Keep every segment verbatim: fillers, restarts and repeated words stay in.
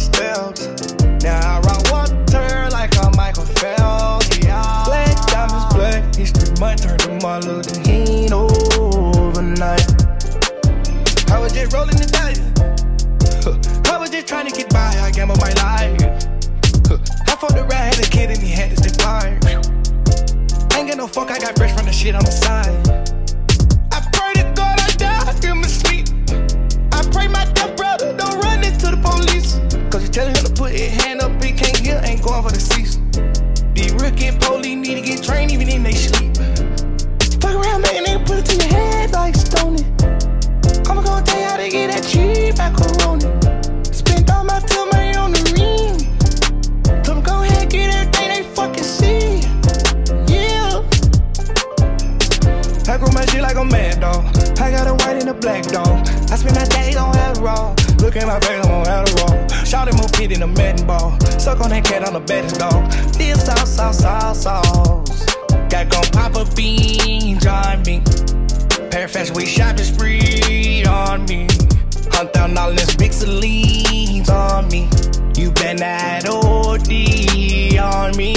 steps. Now I rock water like I'm Michael Phelps. Yeah. Black diamonds, black history month, turned to Martin Luther King overnight. I was just rolling the dice. I was just trying to get by, I gambled my life. I fought the rat, had a kid and he had to stay fired. Ain't get no fuck, I got fresh from the shit on the side. I pray to God I die, give him sleep. I pray my death brother don't run into the police. Cause you telling him to put his hand up, he can't hear, ain't going for the seats. These rookie police need to get trained even in they sleep. Fuck around, man, they put it to your head like Stoney. I'ma gonna tell you how to get that cheap macaroni. Spent all my time money on the ring. Told them go ahead, get everything they fucking see. Yeah. I grew my shit like a mad dog. I got a white and a black dog. I spend my days on have raw. Look at my face, I'm on Adderall. Shot him more pit in a Madden ball. Suck on that cat on the baddest dog. This sauce, sauce, sauce, sauce. Got gon' pop a bean, join me. Pair of fashion week shopping spree on me. Hunt down all this big Celines on me. You better not O D on me.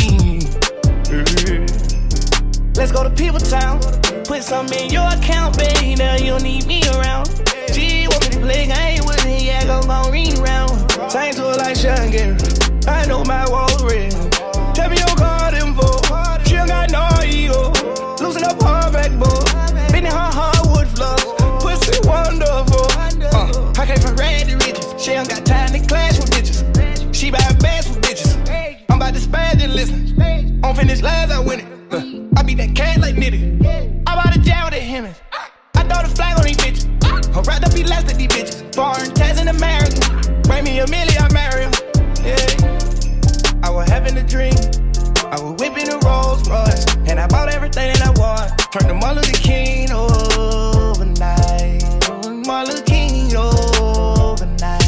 Let's go to People Town. Put something in your account, baby. Now you don't need me around. G want me to play game with me, yeah, go gon' ring round. Same to it like Sean Gary. I know my walls red. Tell me your card info. She don't got no ego. Loosen up her backboard. Bending her hardwood floors. Pussy wonderful. Uh, I came from red to riches. She don't got time to clash with bitches. She buy bags for bitches. I'm about to spaz and listen. On finish lines, I win it. Uh, I beat that cat like Nitty. I'm about to jam with the Hemmings. I throw the flag on these bitches. I'm wrapped up, he left at these bitches. Foreign tax in America. Bring me a million, I marry him. Yeah. I was having a dream. I was whipping a Rolls Royce. And I bought everything that I want. Turned to Martin Luther King overnight. Martin Luther King overnight.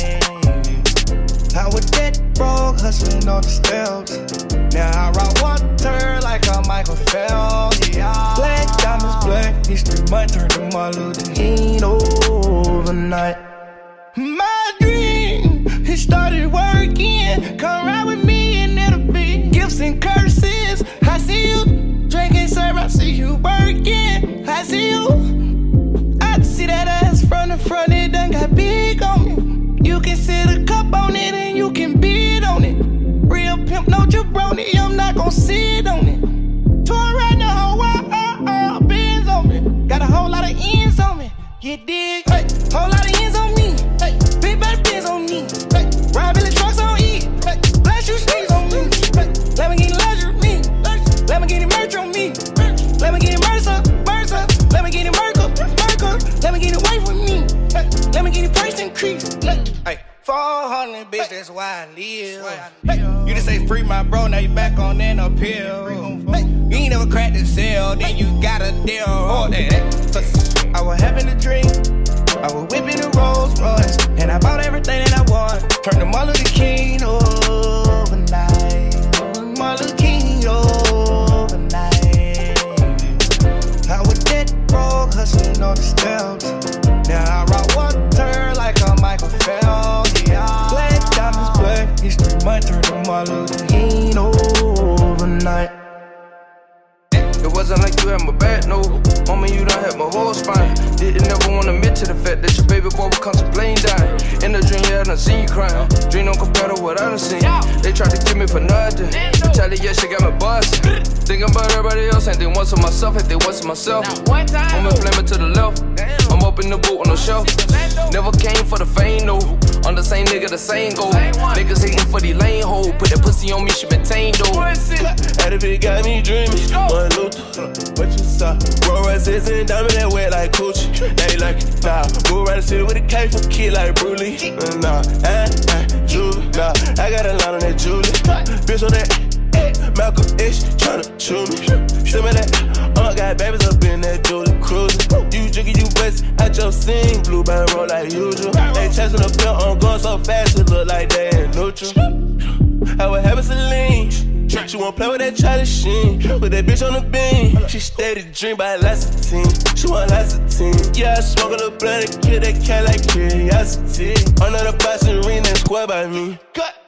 I was dead broke, hustling on the steps. Now I rock water like I'm Michael Phelps. Yeah. Black diamonds, black history month, turned to Martin Luther King overnight. My dream, it started working. Come ride with me and it'll be gifts and curses. I see you drinking, sir, I see you working. I see you, I see that ass from the front, it done got big on me. You can sit a cup on it and you can bid on it. Real pimp, no jabroni, I'm not gon' sit on it. Tour right now, whole uh, uh, uh, Benz on me. Got a whole lot of ends on me, you dig? Hey, whole lot of ends on me. Hey, big bad Benz on me. Hey, ride Billy trucks on E. Hey, blast you sneeze on me. Hey, let me get luxury me. Let me get it merch on me. Let me get it Mercer, Mercer. Let me get it Merkel, Merkel. Let me get it away from me. Hey, let me get it price increase. Hey, four hundred, bitch, that's why I live. Hey, you just say free my bro, now you back on that appeal. Hey, you ain't never cracked the cell, then you got a deal. Oh, that. I was having a dream. I was whipping a Rolls Royce. And I bought everything that I want. Turned to Martin Luther King overnight. Martin Luther King overnight. I was dead broke, hustling on the steps. Now I rock water like I'm Michael Phelps. Yeah. Black diamonds, black history month, turned to Martin Luther King overnight. It wasn't like you had my back, no. Mama, you done had my whole spine. Didn't ever wanna admit to the fact that your baby boy would contemplate dying. In the dream, yeah, I done seen you crying. Dream don't compare to what I done seen. They tried to kill me for nothing. Retaliation got me bustin'. Thinking about everybody else, ain't think once of myself, ain't think once of myself. I'm inflaming to the left. I'm up in the boot on the shelf. Never came for the fame, no. I'm the same nigga, the same goal. Niggas hating for the lane hole. Put that pussy on me, she maintained though. Out of it got me dreaming. One Luther, what you saw? Roll Royces and diamond that wet like Coochie. They like it, nah. Move around the city with a K for kid like Brulee. Nah, ah, ah, Julie, nah. I got a line on that Julie. Bitch on that Malcolm X tryna chew me. Send me that. Uh, got babies up in that Julie cruising. You drinking, you bust, I just sing. Blue band roll like usual. They chasing a pill on going so fast, it look like they ain't neutral. I was having Celine. She won't play with that Charlie Sheen. With that bitch on the beam. She steady dream by Lassatine. She want Lassatine. Yeah, I smoke a little blood and kill that cat like curiosity. Under the box and ring that square by me. Cut.